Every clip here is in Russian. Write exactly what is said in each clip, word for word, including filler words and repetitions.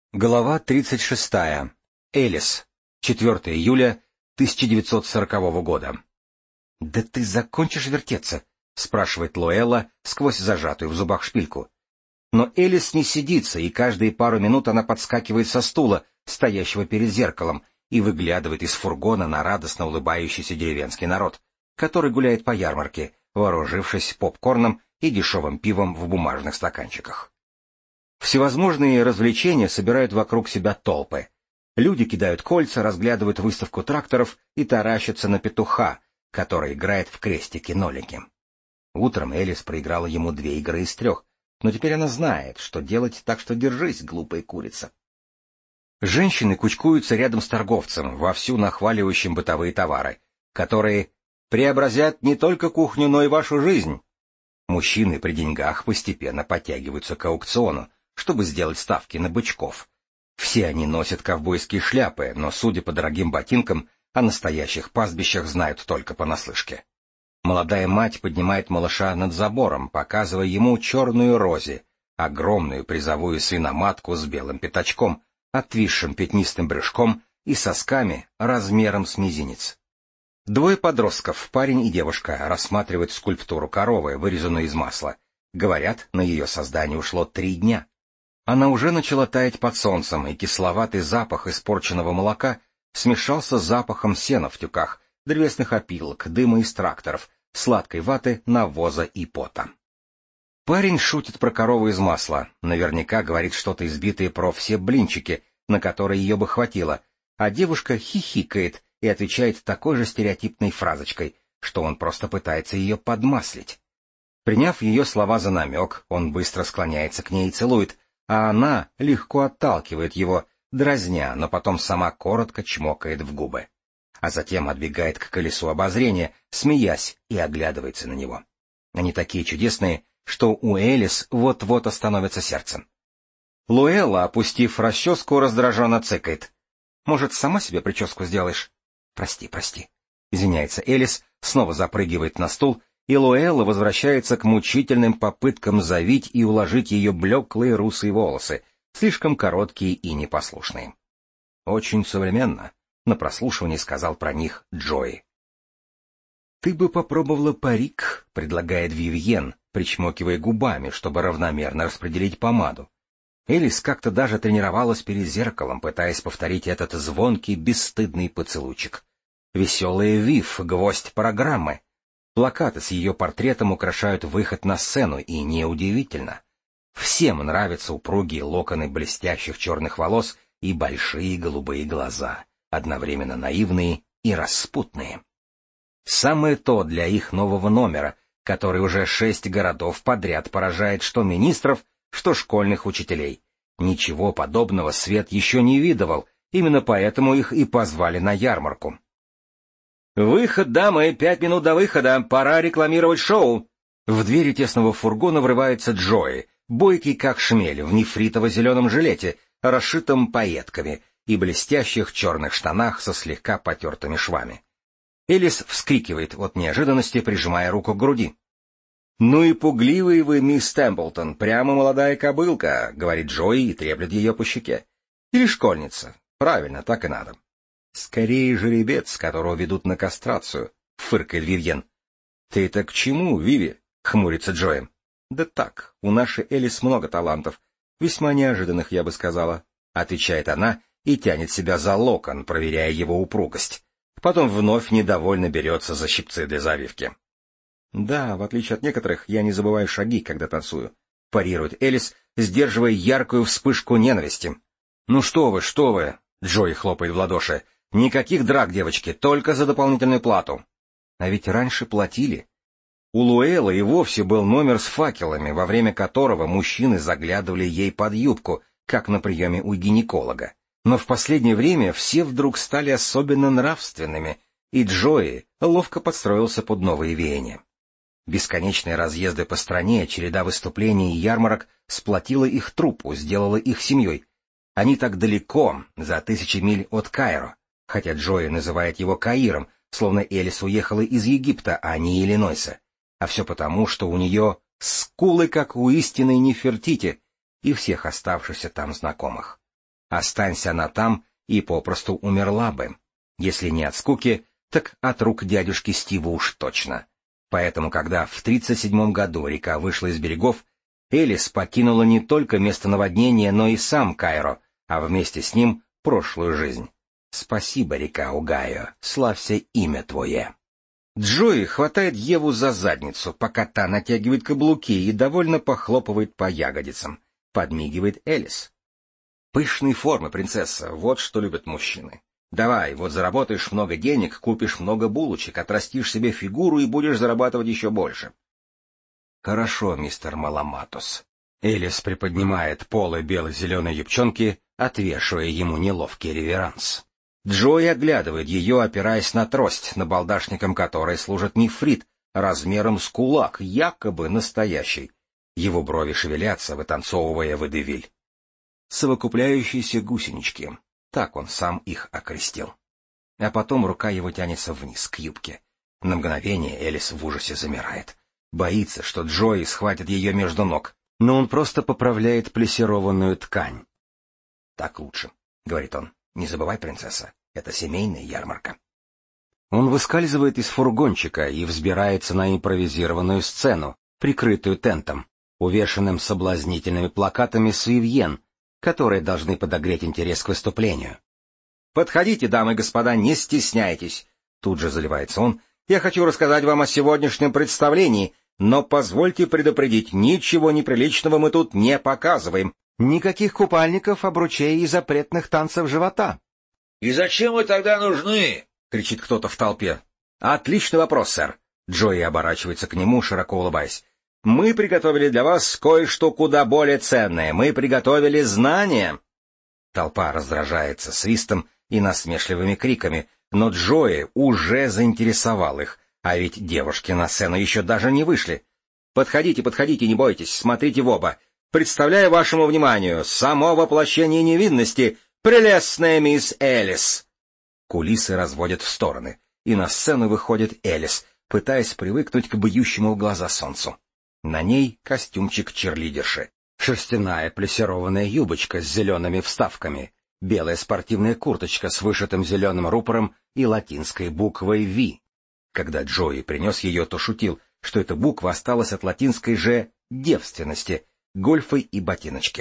Глава тридцать шестая. Элис. четвёртого июля тысяча девятьсот сорокового года. «Да ты закончишь вертеться?» — спрашивает Лоэлла сквозь зажатую в зубах шпильку. Но Элис не сидится, и каждые пару минут она подскакивает со стула, стоящего перед зеркалом, и выглядывает из фургона на радостно улыбающийся деревенский народ, который гуляет по ярмарке, вооружившись попкорном и дешевым пивом в бумажных стаканчиках. Всевозможные развлечения собирают вокруг себя толпы. Люди кидают кольца, разглядывают выставку тракторов и таращатся на петуха, который играет в крестики-нолики. Утром Элис проиграла ему две игры из трех, но теперь она знает, что делать, так что держись, глупая курица. Женщины кучкуются рядом с торговцем, вовсю нахваливающим бытовые товары, которые преобразят не только кухню, но и вашу жизнь. Мужчины при деньгах постепенно подтягиваются к аукциону, чтобы сделать ставки на бычков. Все они носят ковбойские шляпы, но, судя по дорогим ботинкам, о настоящих пастбищах знают только понаслышке. Молодая мать поднимает малыша над забором, показывая ему черную рози, огромную призовую свиноматку с белым пятачком, отвисшим пятнистым брюшком и сосками размером с мизинец. Двое подростков, парень и девушка, рассматривают скульптуру коровы, вырезанную из масла. Говорят, на ее создание ушло три дня. Она уже начала таять под солнцем, и кисловатый запах испорченного молока смешался с запахом сена в тюках, древесных опилок, дыма из тракторов, сладкой ваты, навоза и пота. Парень шутит про корову из масла, наверняка говорит что-то избитое про все блинчики, на которые ее бы хватило, а девушка хихикает и отвечает такой же стереотипной фразочкой, что он просто пытается ее подмаслить. Приняв ее слова за намек, он быстро склоняется к ней и целует, а она легко отталкивает его, дразня, но потом сама коротко чмокает в губы. А затем отбегает к колесу обозрения, смеясь, и оглядывается на него. Они такие чудесные, что у Элис вот-вот остановится сердце. Луэлла, опустив расческу, раздраженно цыкает. «Может, сама себе прическу сделаешь?» «Прости, прости», — извиняется Элис, снова запрыгивает на стул, и Луэлла возвращается к мучительным попыткам завить и уложить ее блеклые русые волосы, слишком короткие и непослушные. «Очень современно», — на прослушивании сказал про них Джои. «Ты бы попробовала парик», — предлагает Вивьен, причмокивая губами, чтобы равномерно распределить помаду. Элис как-то даже тренировалась перед зеркалом, пытаясь повторить этот звонкий, бесстыдный поцелуйчик. Веселая Вив — гвоздь программы. Плакаты с ее портретом украшают выход на сцену, и неудивительно. Всем нравятся упругие локоны блестящих черных волос и большие голубые глаза, одновременно наивные и распутные. Самое то для их нового номера, который уже шесть городов подряд поражает что министров, что школьных учителей. Ничего подобного свет еще не видывал, именно поэтому их и позвали на ярмарку. «Выход, дамы, пять минут до выхода, пора рекламировать шоу!» В двери тесного фургона врывается Джои, бойкий как шмель, в нефритово-зеленом жилете, расшитом пайетками, и блестящих черных штанах со слегка потертыми швами. Элис вскрикивает от неожиданности, прижимая руку к груди. «Ну и пугливый вы, мисс Темплтон, прямо молодая кобылка», — говорит Джои и треплет ее по щеке. «Или школьница. Правильно, так и надо». «Скорее жеребец, которого ведут на кастрацию», — фыркает Вивьен. «Ты это к чему, Виви?» — хмурится Джои. «Да так, у нашей Элис много талантов, весьма неожиданных, я бы сказала», — отвечает она и тянет себя за локон, проверяя его упругость. Потом вновь недовольно берется за щипцы для завивки. «Да, в отличие от некоторых, я не забываю шаги, когда танцую», — парирует Элис, сдерживая яркую вспышку ненависти. «Ну что вы, что вы!» — Джои хлопает в ладоши. «Никаких драк, девочки, только за дополнительную плату». А ведь раньше платили. У Луэллы и вовсе был номер с факелами, во время которого мужчины заглядывали ей под юбку, как на приеме у гинеколога. Но в последнее время все вдруг стали особенно нравственными, и Джои ловко подстроился под новые веяния. Бесконечные разъезды по стране, череда выступлений и ярмарок сплотила их труппу, сделала их семьей. Они так далеко, за тысячи миль от Каиро, хотя Джои называет его Каиром, словно Элис уехала из Египта, а не Иллинойса. А все потому, что у нее скулы, как у истинной Нефертити, и всех оставшихся там знакомых. Останься она там, и попросту умерла бы. Если не от скуки, так от рук дядюшки Стива уж точно. Поэтому, когда в тридцать седьмом году река вышла из берегов, Элис покинула не только место наводнения, но и сам Кайро, а вместе с ним прошлую жизнь. Спасибо, река Огайо, славься имя твое. Джои хватает Еву за задницу, пока та натягивает каблуки и довольно похлопывает по ягодицам. Подмигивает Элис. Пышные формы, принцесса, вот что любят мужчины. Давай, вот заработаешь много денег, купишь много булочек, отрастишь себе фигуру и будешь зарабатывать еще больше. Хорошо, мистер Маламатос. Элис приподнимает полы бело-зеленой юбчонки, отвешивая ему неловкий реверанс. Джои оглядывает ее, опираясь на трость, набалдашником которой служит нефрит, размером с кулак, якобы настоящий. Его брови шевелятся, вытанцовывая водевиль. Совокупляющиеся гусенички. Так он сам их окрестил. А потом рука его тянется вниз, к юбке. На мгновение Элис в ужасе замирает. Боится, что Джои схватит ее между ног, но он просто поправляет плессированную ткань. — Так лучше, — говорит он. — Не забывай, принцесса, это семейная ярмарка. Он выскальзывает из фургончика и взбирается на импровизированную сцену, прикрытую тентом, увешанным соблазнительными плакатами с Вивьен, которые должны подогреть интерес к выступлению. «Подходите, дамы и господа, не стесняйтесь!» Тут же заливается он. «Я хочу рассказать вам о сегодняшнем представлении, но позвольте предупредить, ничего неприличного мы тут не показываем. Никаких купальников, обручей и запретных танцев живота». «И зачем вы тогда нужны?» — кричит кто-то в толпе. «Отличный вопрос, сэр». Джои оборачивается к нему, широко улыбаясь. «Мы приготовили для вас кое-что куда более ценное. Мы приготовили знания». Толпа раздражается свистом и насмешливыми криками, но Джои уже заинтересовал их, а ведь девушки на сцену еще даже не вышли. «Подходите, подходите, не бойтесь, смотрите в оба. Представляю вашему вниманию само воплощение невинности, прелестная мисс Элис». Кулисы разводят в стороны, и на сцену выходит Элис, пытаясь привыкнуть к бьющему в глаза солнцу. На ней костюмчик черлидерши, шерстяная плессированная юбочка с зелеными вставками, белая спортивная курточка с вышитым зеленым рупором и латинской буквой «Ви». Когда Джои принес ее, то шутил, что эта буква осталась от латинской же «девственности», гольфы и ботиночки.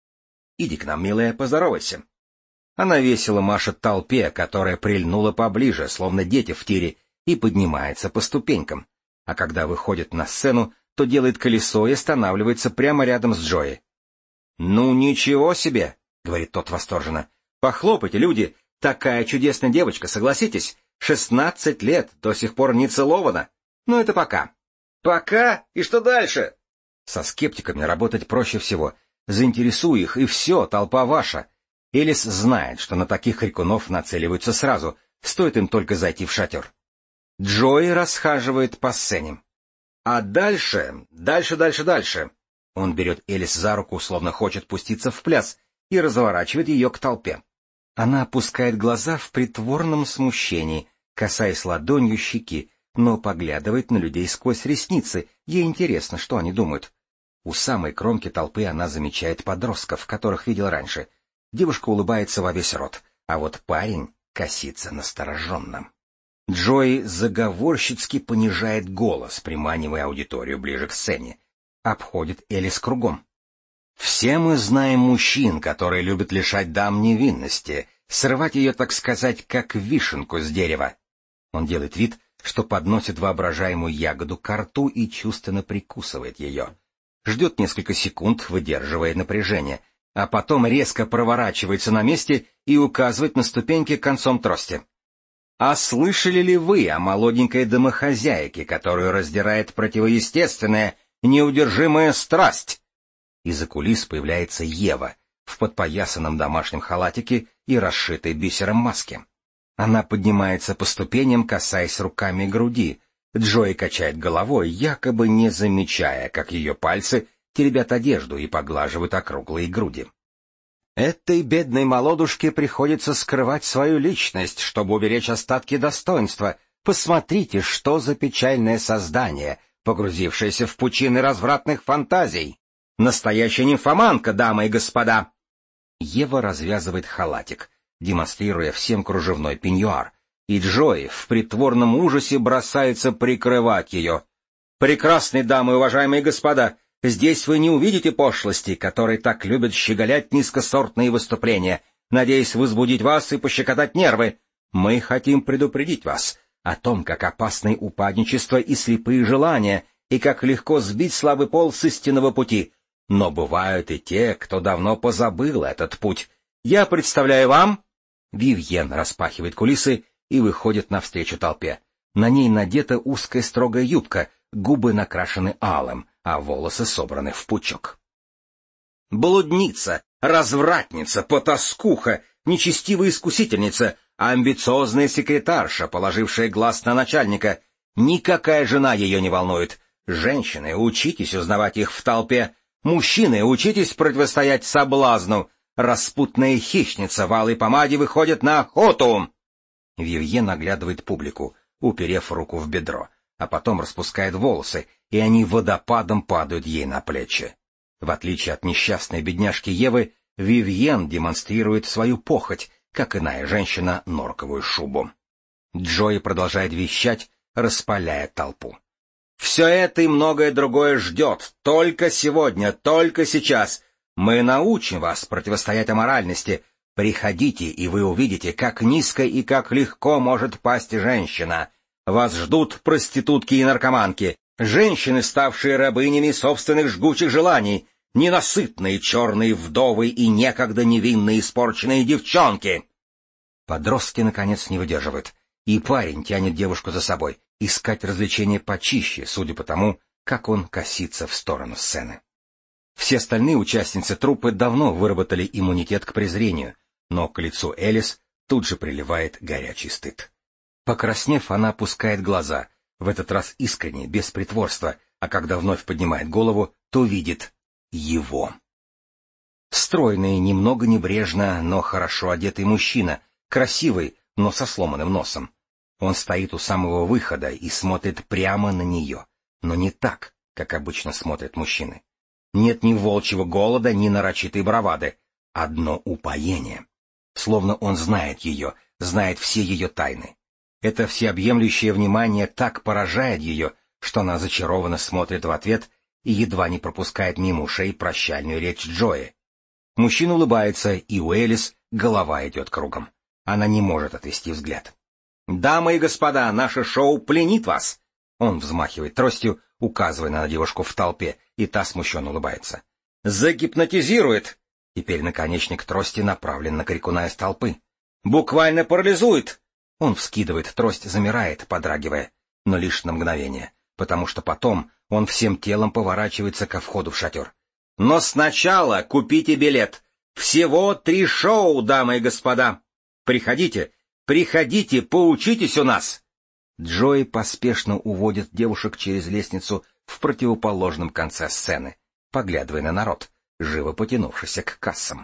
«Иди к нам, милая, поздоровайся». Она весело машет толпе, которая прильнула поближе, словно дети в тире, и поднимается по ступенькам. А когда выходит на сцену, то делает колесо и останавливается прямо рядом с Джои. «Ну, ничего себе!» — говорит тот восторженно. «Похлопайте, люди! Такая чудесная девочка, согласитесь? Шестнадцать лет, до сих пор не целована. Ну, это пока». «Пока? И что дальше?» Со скептиками работать проще всего. Заинтересуй их, и все, толпа ваша. Элис знает, что на таких крикунов нацеливаются сразу, стоит им только зайти в шатер. Джои расхаживает по сцене. А дальше, дальше, дальше, дальше. Он берет Элис за руку, словно хочет пуститься в пляс, и разворачивает ее к толпе. Она опускает глаза в притворном смущении, касаясь ладонью щеки, но поглядывает на людей сквозь ресницы, ей интересно, что они думают. У самой кромки толпы она замечает подростков, которых видел раньше. Девушка улыбается во весь рот, а вот парень косится настороженно. Джои заговорщицки понижает голос, приманивая аудиторию ближе к сцене. Обходит Элис кругом. «Все мы знаем мужчин, которые любят лишать дам невинности, срывать ее, так сказать, как вишенку с дерева». Он делает вид, что подносит воображаемую ягоду ко рту и чувственно прикусывает ее. Ждет несколько секунд, выдерживая напряжение, а потом резко проворачивается на месте и указывает на ступеньки концом трости. А слышали ли вы о молоденькой домохозяйке, которую раздирает противоестественная, неудержимая страсть? Из-за кулис появляется Ева в подпоясанном домашнем халатике и расшитой бисером маске. Она поднимается по ступеням, касаясь руками груди. Джои качает головой, якобы не замечая, как ее пальцы теребят одежду и поглаживают округлые груди. Этой бедной молодушке приходится скрывать свою личность, чтобы уберечь остатки достоинства. Посмотрите, что за печальное создание, погрузившееся в пучины развратных фантазий. Настоящая нимфоманка, дамы и господа. Ева развязывает халатик, демонстрируя всем кружевной пеньюар, и Джои в притворном ужасе бросается прикрывать ее. «Прекрасные дамы, уважаемые господа, здесь вы не увидите пошлости, которые так любят щеголять низкосортные выступления, надеясь возбудить вас и пощекотать нервы. Мы хотим предупредить вас о том, как опасны упадничество и слепые желания, и как легко сбить слабый пол с истинного пути. Но бывают и те, кто давно позабыл этот путь. Я представляю вам...» Вивьен распахивает кулисы и выходит навстречу толпе. На ней надета узкая строгая юбка, губы накрашены алым, а волосы собраны в пучок. Блудница, развратница, потаскуха, нечестивая искусительница, амбициозная секретарша, положившая глаз на начальника. Никакая жена ее не волнует. Женщины, учитесь узнавать их в толпе. Мужчины, учитесь противостоять соблазну. Распутная хищница в алой помаде выходит на охоту. Вивьен оглядывает публику, уперев руку в бедро, а потом распускает волосы, и они водопадом падают ей на плечи. В отличие от несчастной бедняжки Евы, Вивьен демонстрирует свою похоть, как иная женщина норковую шубу. Джои продолжает вещать, распаляя толпу. «Все это и многое другое ждет. Только сегодня, только сейчас. Мы научим вас противостоять аморальности. Приходите, и вы увидите, как низко и как легко может пасть женщина. Вас ждут проститутки и наркоманки, женщины, ставшие рабынями собственных жгучих желаний, ненасытные черные вдовы и некогда невинные испорченные девчонки». Подростки, наконец, не выдерживают, и парень тянет девушку за собой, искать развлечения почище, судя по тому, как он косится в сторону сцены. Все остальные участницы труппы давно выработали иммунитет к презрению, но к лицу Элис тут же приливает горячий стыд. Покраснев, она опускает глаза, в этот раз искренне, без притворства, а когда вновь поднимает голову, то видит его. Стройный, немного небрежно, но хорошо одетый мужчина, красивый, но со сломанным носом. Он стоит у самого выхода и смотрит прямо на нее, но не так, как обычно смотрят мужчины. Нет ни волчьего голода, ни нарочитой бравады. Одно упоение. Словно он знает ее, знает все ее тайны. Это всеобъемлющее внимание так поражает ее, что она зачарованно смотрит в ответ и едва не пропускает мимо ушей прощальную речь Джои. Мужчина улыбается, и у Элис голова идет кругом. Она не может отвести взгляд. «Дамы и господа, наше шоу пленит вас!» Он взмахивает тростью, указывая на девушку в толпе, и та смущенно улыбается. «Загипнотизирует!» Теперь наконечник трости направлен на крикуна из толпы. «Буквально парализует!» Он вскидывает трость, замирает, подрагивая, но лишь на мгновение, потому что потом он всем телом поворачивается ко входу в шатер. «Но сначала купите билет! Всего три шоу, дамы и господа! Приходите, приходите, поучитесь у нас!» Джои поспешно уводит девушек через лестницу в противоположном конце сцены, поглядывая на народ, живо потянувшийся к кассам.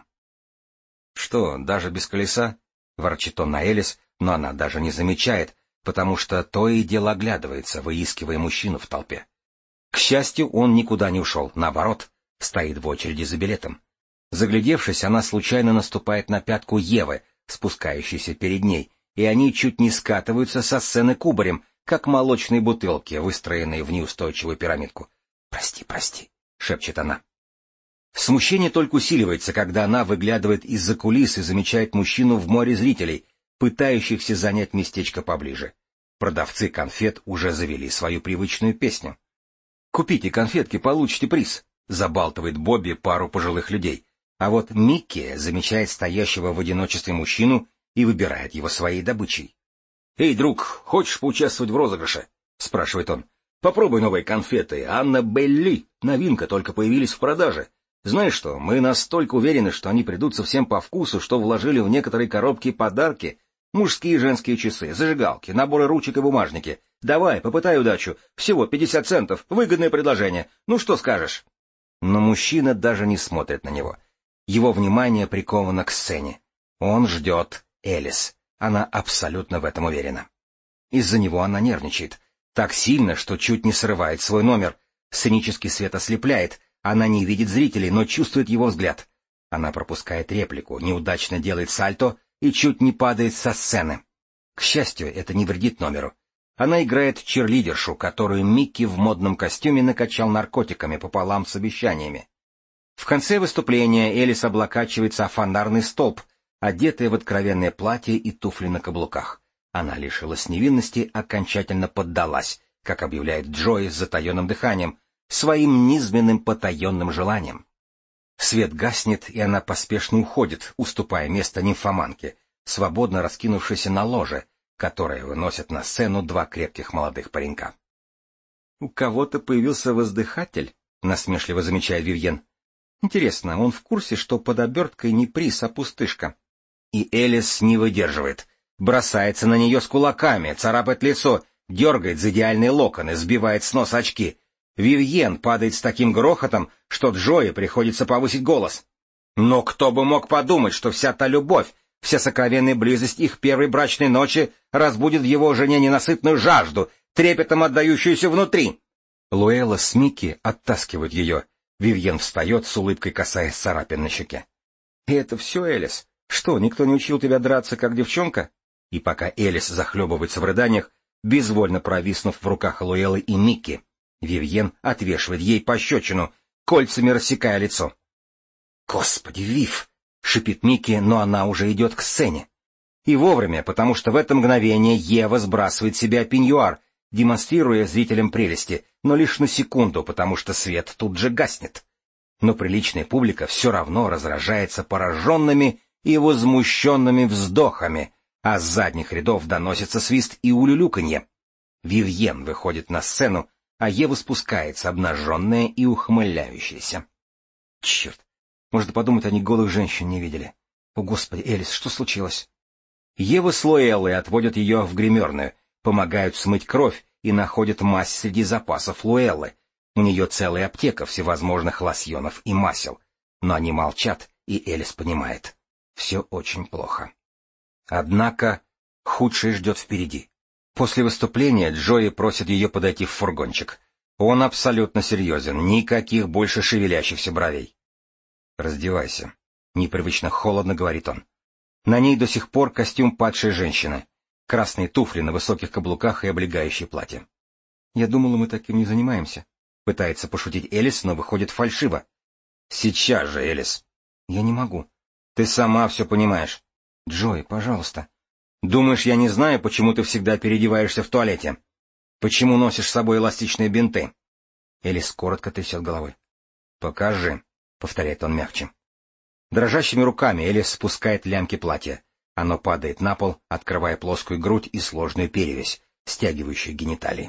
«Что, даже без колеса?» — ворчит он на Элис, но она даже не замечает, потому что то и дело оглядывается, выискивая мужчину в толпе. К счастью, он никуда не ушел, наоборот, стоит в очереди за билетом. Заглядевшись, она случайно наступает на пятку Евы, спускающейся перед ней, и они чуть не скатываются со сцены кубарем, как молочные бутылки, выстроенные в неустойчивую пирамидку. «Прости, прости», — шепчет она. Смущение только усиливается, когда она выглядывает из-за кулис и замечает мужчину в море зрителей, пытающихся занять местечко поближе. Продавцы конфет уже завели свою привычную песню. «Купите конфетки, получите приз», — забалтывает Бобби пару пожилых людей. А вот Микки замечает стоящего в одиночестве мужчину и выбирает его своей добычей. «Эй, друг, хочешь поучаствовать в розыгрыше?» — спрашивает он. «Попробуй новые конфеты. Анна Белли. Новинка, только появились в продаже. Знаешь что, мы настолько уверены, что они придутся всем по вкусу, что вложили в некоторые коробки подарки. Мужские и женские часы, зажигалки, наборы ручек и бумажники. Давай, попытай удачу. Всего пятьдесят центов. Выгодное предложение. Ну что скажешь?» Но мужчина даже не смотрит на него. Его внимание приковано к сцене. Он ждет Элис. Она абсолютно в этом уверена. Из-за него она нервничает. Так сильно, что чуть не срывает свой номер. Сценический свет ослепляет. Она не видит зрителей, но чувствует его взгляд. Она пропускает реплику, неудачно делает сальто и чуть не падает со сцены. К счастью, это не вредит номеру. Она играет чирлидершу, которую Микки в модном костюме накачал наркотиками пополам с обещаниями. В конце выступления Элис облокачивается о фонарный столб, одетая в откровенное платье и туфли на каблуках. Она лишилась невинности, окончательно поддалась, как объявляет Джой с затаенным дыханием, своим низменным потаенным желанием. Свет гаснет, и она поспешно уходит, уступая место нимфоманке, свободно раскинувшейся на ложе, которое выносят на сцену два крепких молодых паренька. — У кого-то появился воздыхатель, — насмешливо замечает Вивьен. — Интересно, он в курсе, что под оберткой не приз, а пустышка? И Элис не выдерживает, бросается на нее с кулаками, царапает лицо, дергает за идеальные локоны, сбивает с носа очки. Вивьен падает с таким грохотом, что Джои приходится повысить голос. Но кто бы мог подумать, что вся та любовь, вся сокровенная близость их первой брачной ночи разбудит в его жене ненасытную жажду, трепетом отдающуюся внутри. Луэлла с Микки оттаскивают ее. Вивьен встает с улыбкой, касаясь царапин на щеке. — И это все, Элис? Что, никто не учил тебя драться, как девчонка? И пока Элис захлебывается в рыданиях, безвольно провиснув в руках Луэллы и Микки, Вивьен отвешивает ей пощечину, кольцами рассекая лицо. — Господи, Вив! — шипит Микки, но она уже идет к сцене. И вовремя, потому что в это мгновение Ева сбрасывает с себя пеньюар, демонстрируя зрителям прелести, но лишь на секунду, потому что свет тут же гаснет. Но приличная публика все равно разражается пораженными и возмущенными вздохами, а с задних рядов доносится свист и улюлюканье. Вивьен выходит на сцену, а Ева спускается, обнаженная и ухмыляющаяся. Черт, можно подумать, они голых женщин не видели. О, Господи, Элис, что случилось? Ева с Луэллой отводят ее в гримерную, помогают смыть кровь и находят мазь среди запасов Луэллы. У нее целая аптека всевозможных лосьонов и масел. Но они молчат, и Элис понимает. Все очень плохо. Однако худшее ждет впереди. После выступления Джои просит ее подойти в фургончик. Он абсолютно серьезен, никаких больше шевелящихся бровей. «Раздевайся», — непривычно холодно говорит он. На ней до сих пор костюм падшей женщины, красные туфли на высоких каблуках и облегающее платье. «Я думала, мы таким не занимаемся», — пытается пошутить Элис, но выходит фальшиво. «Сейчас же, Элис». «Я не могу». «Ты сама все понимаешь». «Джои, пожалуйста». «Думаешь, я не знаю, почему ты всегда переодеваешься в туалете? Почему носишь с собой эластичные бинты?» Элис коротко трясет головой. «Покажи», — повторяет он мягче. Дрожащими руками Элис спускает лямки платья. Оно падает на пол, открывая плоскую грудь и сложную перевязь, стягивающую гениталии.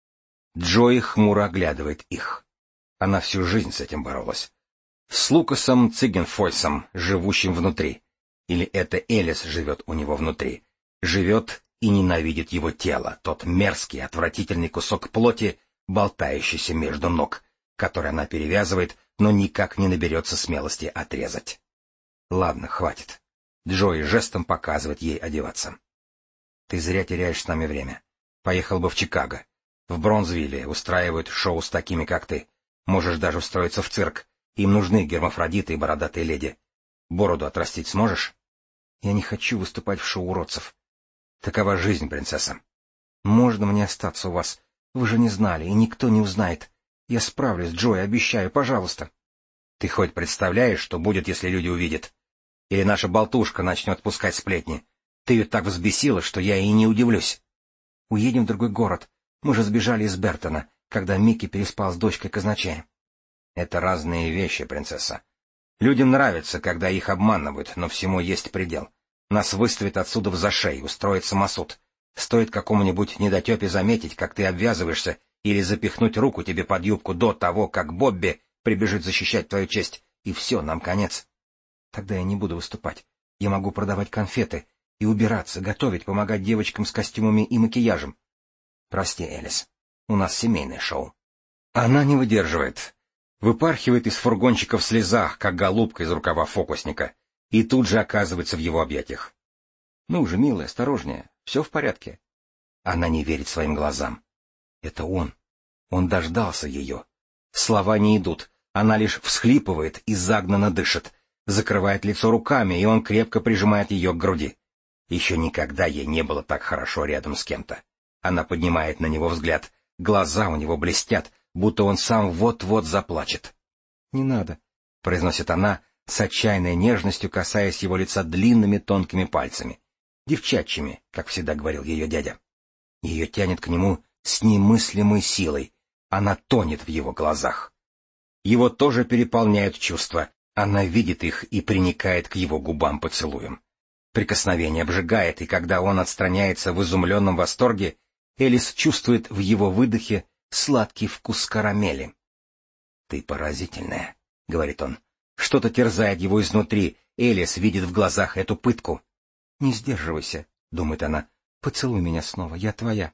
Джои хмуро оглядывает их. Она всю жизнь с этим боролась. С Лукасом Цигенфойсом, живущим внутри. Или это Элис живет у него внутри. Живет и ненавидит его тело, тот мерзкий, отвратительный кусок плоти, болтающийся между ног, который она перевязывает, но никак не наберется смелости отрезать. Ладно, хватит. Джои жестом показывает ей одеваться. Ты зря теряешь с нами время. Поехал бы в Чикаго. В Бронзвилле устраивают шоу с такими, как ты. Можешь даже устроиться в цирк. Им нужны гермафродиты и бородатые леди. Бороду отрастить сможешь? Я не хочу выступать в шоу уродцев. Такова жизнь, принцесса. Можно мне остаться у вас? Вы же не знали, и никто не узнает. Я справлюсь, Джой, обещаю, пожалуйста. Ты хоть представляешь, что будет, если люди увидят? Или наша болтушка начнет пускать сплетни? Ты ее так взбесила, что я и не удивлюсь. Уедем в другой город. Мы же сбежали из Бертона, когда Микки переспал с дочкой казначея. Это разные вещи, принцесса. Людям нравится, когда их обманывают, но всему есть предел. Нас выставят отсюда в зашей, устроит самосуд. Стоит какому-нибудь недотепе заметить, как ты обвязываешься, или запихнуть руку тебе под юбку до того, как Бобби прибежит защищать твою честь, и все, нам конец. Тогда я не буду выступать. Я могу продавать конфеты и убираться, готовить, помогать девочкам с костюмами и макияжем. Прости, Элис, у нас семейное шоу. Она не выдерживает. Выпархивает из фургончика в слезах, как голубка из рукава фокусника, и тут же оказывается в его объятиях. Ну же, милая, осторожнее, все в порядке. Она не верит своим глазам. Это он. Он дождался ее. Слова не идут, она лишь всхлипывает и загнанно дышит. закрывает лицо руками, и он крепко прижимает ее к груди. Еще никогда ей не было так хорошо рядом с кем-то. Она поднимает на него взгляд, глаза у него блестят, будто он сам вот-вот заплачет. — Не надо, — произносит она, с отчаянной нежностью касаясь его лица длинными тонкими пальцами, девчачьими, как всегда говорил ее дядя. Ее тянет к нему с немыслимой силой, она тонет в его глазах. Его тоже переполняют чувства, она видит их и приникает к его губам поцелуем. Прикосновение обжигает, и когда он отстраняется в изумленном восторге, Элис чувствует в его выдохе сладкий вкус карамели. — Ты поразительная, — говорит он. Что-то терзает его изнутри, Элис видит в глазах эту пытку. — Не сдерживайся, — думает она, — поцелуй меня снова, я твоя.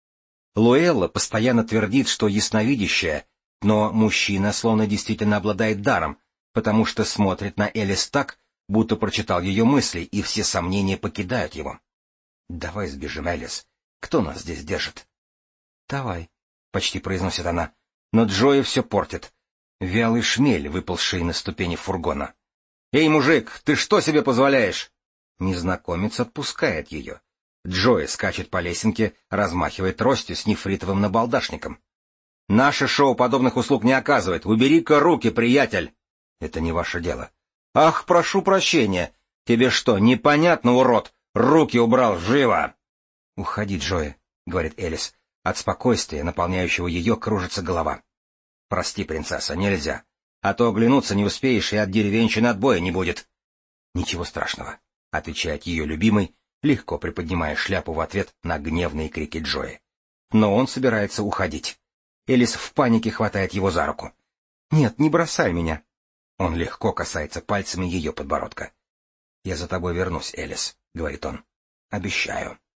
Луэлла постоянно твердит, что ясновидящая, но мужчина словно действительно обладает даром, потому что смотрит на Элис так, будто прочитал ее мысли, и все сомнения покидают его. — Давай сбежим, Элис. Кто нас здесь держит? — Давай, — почти произносит она, но Джои все портит. Вялый шмель, выползший на ступени фургона. — Эй, мужик, ты что себе позволяешь? Незнакомец отпускает ее. Джои скачет по лесенке, размахивает тростью с нефритовым набалдашником. — Наше шоу подобных услуг не оказывает. Убери-ка руки, приятель. — Это не ваше дело. — Ах, прошу прощения. Тебе что, непонятно, урод? Руки убрал, живо! — Уходи, Джои, — говорит Элис. От спокойствия, наполняющего ее, кружится голова. — Прости, принцесса, нельзя. А то оглянуться не успеешь, и от деревенщины отбоя не будет. — Ничего страшного, — отвечает ее любимый, легко приподнимая шляпу в ответ на гневные крики Джои. Но он собирается уходить. Элис в панике хватает его за руку. — Нет, не бросай меня. Он легко касается пальцами ее подбородка. — Я за тобой вернусь, Элис, — говорит он. — Обещаю.